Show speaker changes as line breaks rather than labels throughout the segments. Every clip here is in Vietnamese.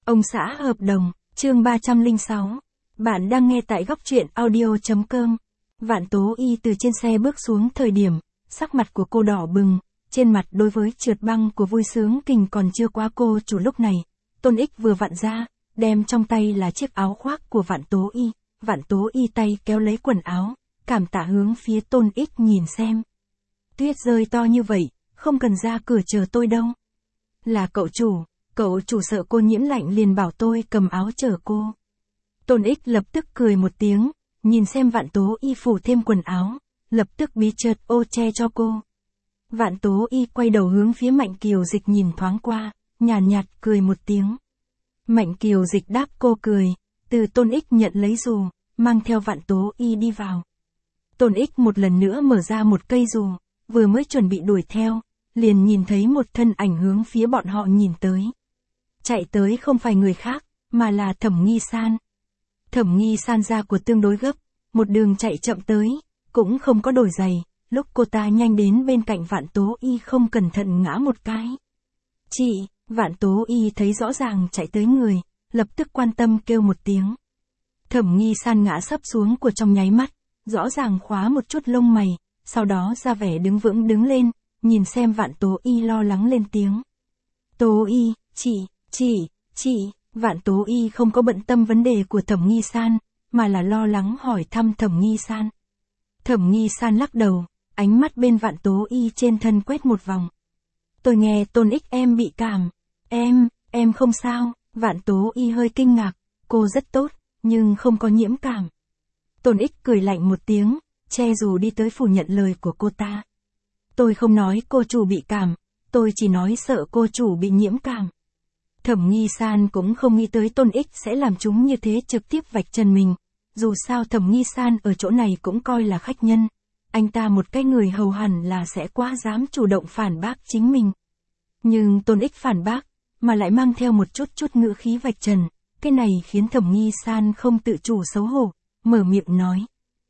Ông xã hợp đồng, chương 306. Bạn đang nghe tại góc truyện audio.com. Vạn Tố Y từ trên xe bước xuống thời điểm, sắc mặt của cô đỏ bừng, trên mặt đối với trượt băng của vui sướng kình còn chưa qua cô chủ lúc này. Tôn Ích vừa vặn ra, đem trong tay là chiếc áo khoác của Vạn Tố Y. Vạn Tố Y tay kéo lấy quần áo, cảm tạ hướng phía Tôn Ích nhìn xem. Tuyết rơi to như vậy, không cần ra cửa chờ tôi đâu. Là cậu chủ sợ cô nhiễm lạnh liền bảo tôi cầm áo chở cô. Tôn Ích lập tức cười một tiếng, nhìn xem Vạn Tố Y phủ thêm quần áo, lập tức bí chợt ô che cho cô. Vạn Tố Y quay đầu hướng phía Mạnh Kiều Dịch nhìn thoáng qua, nhàn nhạt cười một tiếng. Mạnh Kiều Dịch đáp cô cười, từ Tôn Ích nhận lấy dù, mang theo Vạn Tố Y đi vào. Tôn Ích một lần nữa mở ra một cây dù, vừa mới chuẩn bị đuổi theo, liền nhìn thấy một thân ảnh hướng phía bọn họ nhìn tới. Chạy tới không phải người khác, mà là Thẩm Nghi San. Thẩm Nghi San ra của tương đối gấp, một đường chạy chậm tới, cũng không có đổi giày, lúc cô ta nhanh đến bên cạnh Vạn Tố Y không cẩn thận ngã một cái. Chị, Vạn Tố Y thấy rõ ràng chạy tới người, lập tức quan tâm kêu một tiếng. Thẩm Nghi San ngã sấp xuống của trong nháy mắt, rõ ràng khóa một chút lông mày, sau đó ra vẻ đứng vững đứng lên, nhìn xem Vạn Tố Y lo lắng lên tiếng. Tố Y, chị, Vạn Tố Y không có bận tâm vấn đề của Thẩm Nghi San, mà là lo lắng hỏi thăm Thẩm Nghi San. Thẩm Nghi San lắc đầu, ánh mắt bên Vạn Tố Y trên thân quét một vòng. Tôi nghe Tôn Ích em bị cảm. Em không sao. Vạn Tố Y hơi kinh ngạc, cô rất tốt, nhưng không có nhiễm cảm. Tôn Ích cười lạnh một tiếng, che dù đi tới phủ nhận lời của cô ta. Tôi không nói cô chủ bị cảm, tôi chỉ nói sợ cô chủ bị nhiễm cảm. Thẩm Nghi San cũng không nghĩ tới Tôn Ích sẽ làm chúng như thế trực tiếp vạch trần mình. Dù sao Thẩm Nghi San ở chỗ này cũng coi là khách nhân. Anh ta một cái người hầu hẳn là sẽ quá dám chủ động phản bác chính mình. Nhưng Tôn Ích phản bác, mà lại mang theo một chút ngữ khí vạch trần. Cái này khiến Thẩm Nghi San không tự chủ xấu hổ, mở miệng nói.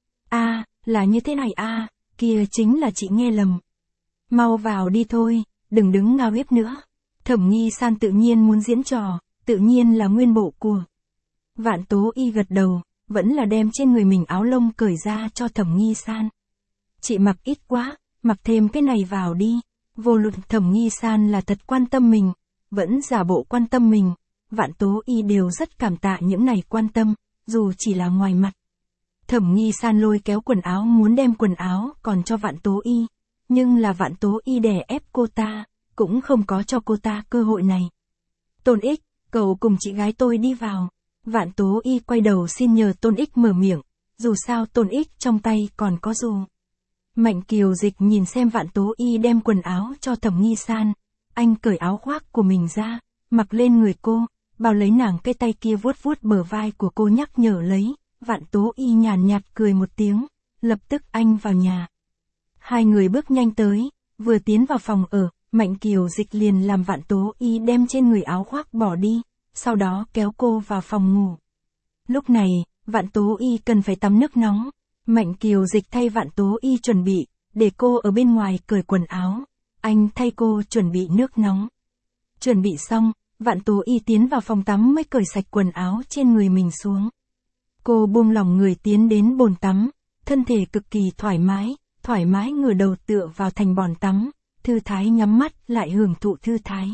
Là như thế này kia chính là chị nghe lầm. Mau vào đi thôi, đừng đứng ngao hiếp nữa. Thẩm Nghi San tự nhiên muốn diễn trò, tự nhiên là nguyên bộ của. Vạn Tố Y gật đầu, vẫn là đem trên người mình áo lông cởi ra cho Thẩm Nghi San. Chị mặc ít quá, mặc thêm cái này vào đi. Vô luận Thẩm Nghi San là thật quan tâm mình, vẫn giả bộ quan tâm mình. Vạn Tố Y đều rất cảm tạ những này quan tâm, dù chỉ là ngoài mặt. Thẩm Nghi San lôi kéo quần áo muốn đem quần áo còn cho Vạn Tố Y, nhưng là Vạn Tố Y đè ép cô ta, cũng không có cho cô ta cơ hội này. Tôn Ích, cậu cùng chị gái tôi đi vào. Vạn Tố Y quay đầu xin nhờ Tôn Ích mở miệng, dù sao Tôn Ích trong tay còn có dù. Mạnh Kiều Dịch nhìn xem Vạn Tố Y đem quần áo cho Thẩm Nghi San, anh cởi áo khoác của mình ra, mặc lên người cô, bao lấy nàng cái tay kia vuốt vuốt bờ vai của cô nhắc nhở lấy. Vạn Tố Y nhàn nhạt cười một tiếng, lập tức anh vào nhà. Hai người bước nhanh tới, vừa tiến vào phòng ở, Mạnh Kiều Dịch liền làm Vạn Tố Y đem trên người áo khoác bỏ đi, sau đó kéo cô vào phòng ngủ. Lúc này, Vạn Tố Y cần phải tắm nước nóng, Mạnh Kiều Dịch thay Vạn Tố Y chuẩn bị, để cô ở bên ngoài cởi quần áo, anh thay cô chuẩn bị nước nóng. Chuẩn bị xong, Vạn Tố Y tiến vào phòng tắm mới cởi sạch quần áo trên người mình xuống. Cô buông lỏng người tiến đến bồn tắm, thân thể cực kỳ thoải mái ngửa đầu tựa vào thành bồn tắm, thư thái nhắm mắt lại hưởng thụ thư thái.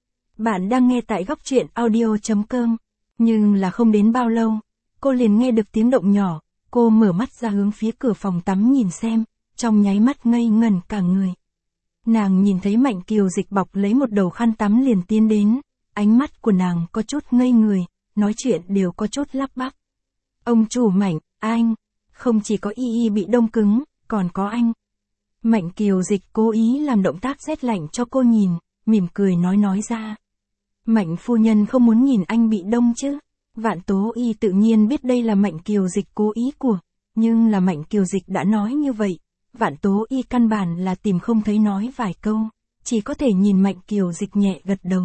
Bạn đang nghe tại góc truyện audio.com, nhưng là không đến bao lâu, cô liền nghe được tiếng động nhỏ, cô mở mắt ra hướng phía cửa phòng tắm nhìn xem, trong nháy mắt ngây ngẩn cả người. Nàng nhìn thấy Mạnh Kiều Dịch bọc lấy một đầu khăn tắm liền tiến đến, ánh mắt của nàng có chút ngây người, nói chuyện đều có chút lắp bắp. Ông chủ Mạnh, anh, không chỉ có y bị đông cứng, còn có anh. Mạnh Kiều Dịch cố ý làm động tác rét lạnh cho cô nhìn, mỉm cười nói ra. Mạnh phu nhân không muốn nhìn anh bị đông chứ. Vạn Tố Y tự nhiên biết đây là Mạnh Kiều Dịch cố ý của, nhưng là Mạnh Kiều Dịch đã nói như vậy, Vạn Tố Y căn bản là tìm không thấy nói vài câu, chỉ có thể nhìn Mạnh Kiều Dịch nhẹ gật đầu.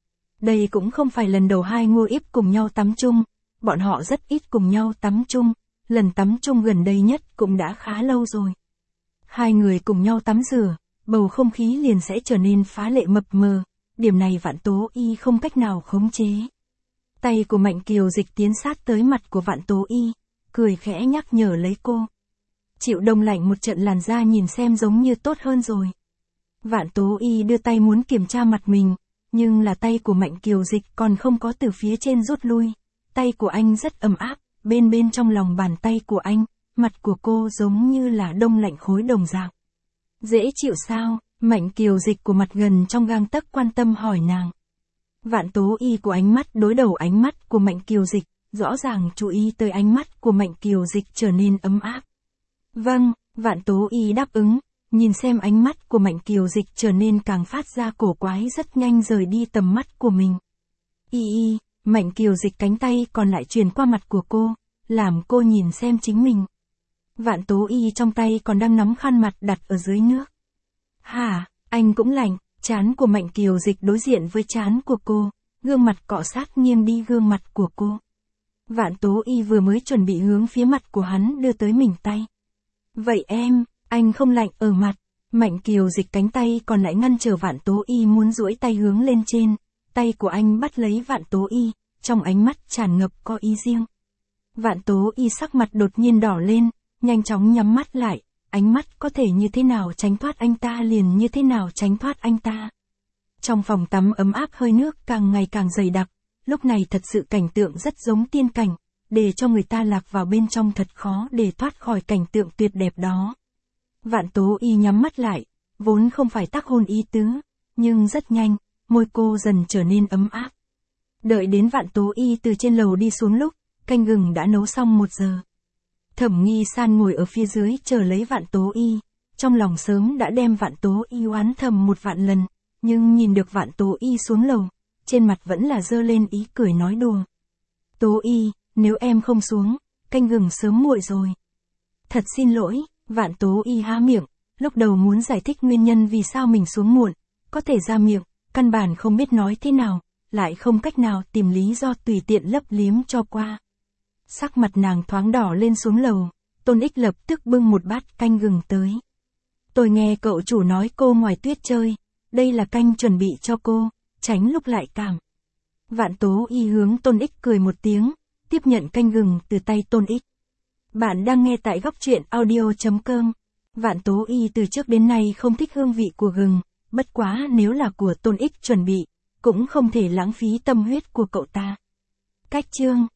Đây cũng không phải lần đầu hai Ngô Íp cùng nhau tắm chung, bọn họ rất ít cùng nhau tắm chung, lần tắm chung gần đây nhất cũng đã khá lâu rồi. Hai người cùng nhau tắm rửa, bầu không khí liền sẽ trở nên phá lệ mập mờ, điểm này Vạn Tố Y không cách nào khống chế. Tay của Mạnh Kiều Dịch tiến sát tới mặt của Vạn Tố Y, cười khẽ nhắc nhở lấy cô. Chịu đông lạnh một trận làn da nhìn xem giống như tốt hơn rồi. Vạn Tố Y đưa tay muốn kiểm tra mặt mình, nhưng là tay của Mạnh Kiều Dịch còn không có từ phía trên rút lui. Tay của anh rất ấm áp, bên trong lòng bàn tay của anh, mặt của cô giống như là đông lạnh khối đồng dạng. Dễ chịu sao? Mạnh Kiều Dịch của mặt gần trong gang tấc quan tâm hỏi nàng. Vạn Tố Y của ánh mắt đối đầu ánh mắt của Mạnh Kiều Dịch, rõ ràng chú ý tới ánh mắt của Mạnh Kiều Dịch trở nên ấm áp. Vâng, Vạn Tố Y đáp ứng, nhìn xem ánh mắt của Mạnh Kiều Dịch trở nên càng phát ra cổ quái rất nhanh rời đi tầm mắt của mình. Y, Mạnh Kiều Dịch cánh tay còn lại truyền qua mặt của cô, làm cô nhìn xem chính mình. Vạn Tố Y trong tay còn đang nắm khăn mặt đặt ở dưới nước. Hả, anh cũng lạnh, trán của Mạnh Kiều Dịch đối diện với trán của cô, gương mặt cọ sát nghiêng đi gương mặt của cô. Vạn Tố Y vừa mới chuẩn bị hướng phía mặt của hắn đưa tới mình tay. Vậy em, anh không lạnh ở mặt. Mạnh Kiều Dịch cánh tay còn lại ngăn trở Vạn Tố Y muốn duỗi tay hướng lên trên, tay của anh bắt lấy Vạn Tố Y, trong ánh mắt tràn ngập có ý riêng. Vạn Tố Y sắc mặt đột nhiên đỏ lên, nhanh chóng nhắm mắt lại, ánh mắt có thể như thế nào tránh thoát anh ta liền như thế nào tránh thoát anh ta. Trong phòng tắm ấm áp hơi nước càng ngày càng dày đặc, lúc này thật sự cảnh tượng rất giống tiên cảnh, để cho người ta lạc vào bên trong thật khó để thoát khỏi cảnh tượng tuyệt đẹp đó. Vạn Tố Y nhắm mắt lại, vốn không phải tác hôn ý tứ, nhưng rất nhanh, môi cô dần trở nên ấm áp. Đợi đến Vạn Tố Y từ trên lầu đi xuống lúc, canh gừng đã nấu xong 1 giờ. Thẩm Nghi San ngồi ở phía dưới chờ lấy Vạn Tố Y, trong lòng sớm đã đem Vạn Tố Y oán thầm 1 vạn lần, nhưng nhìn được Vạn Tố Y xuống lầu, trên mặt vẫn là giơ lên ý cười nói đùa. Tố Y, nếu em không xuống, canh gừng sớm nguội rồi. Thật xin lỗi, Vạn Tố Y há miệng, lúc đầu muốn giải thích nguyên nhân vì sao mình xuống muộn, có thể ra miệng, căn bản không biết nói thế nào, lại không cách nào tìm lý do tùy tiện lấp liếm cho qua. Sắc mặt nàng thoáng đỏ lên xuống lầu, Tôn Ích lập tức bưng 1 bát canh gừng tới. Tôi nghe cậu chủ nói cô ngoài tuyết chơi, đây là canh chuẩn bị cho cô, tránh lúc lại cảm. Vạn Tố Y hướng Tôn Ích cười một tiếng, tiếp nhận canh gừng từ tay Tôn Ích. Bạn đang nghe tại góc truyện audio.com. Vạn Tố Y từ trước đến nay không thích hương vị của gừng, bất quá nếu là của Tôn Ích chuẩn bị, cũng không thể lãng phí tâm huyết của cậu ta. Cách chương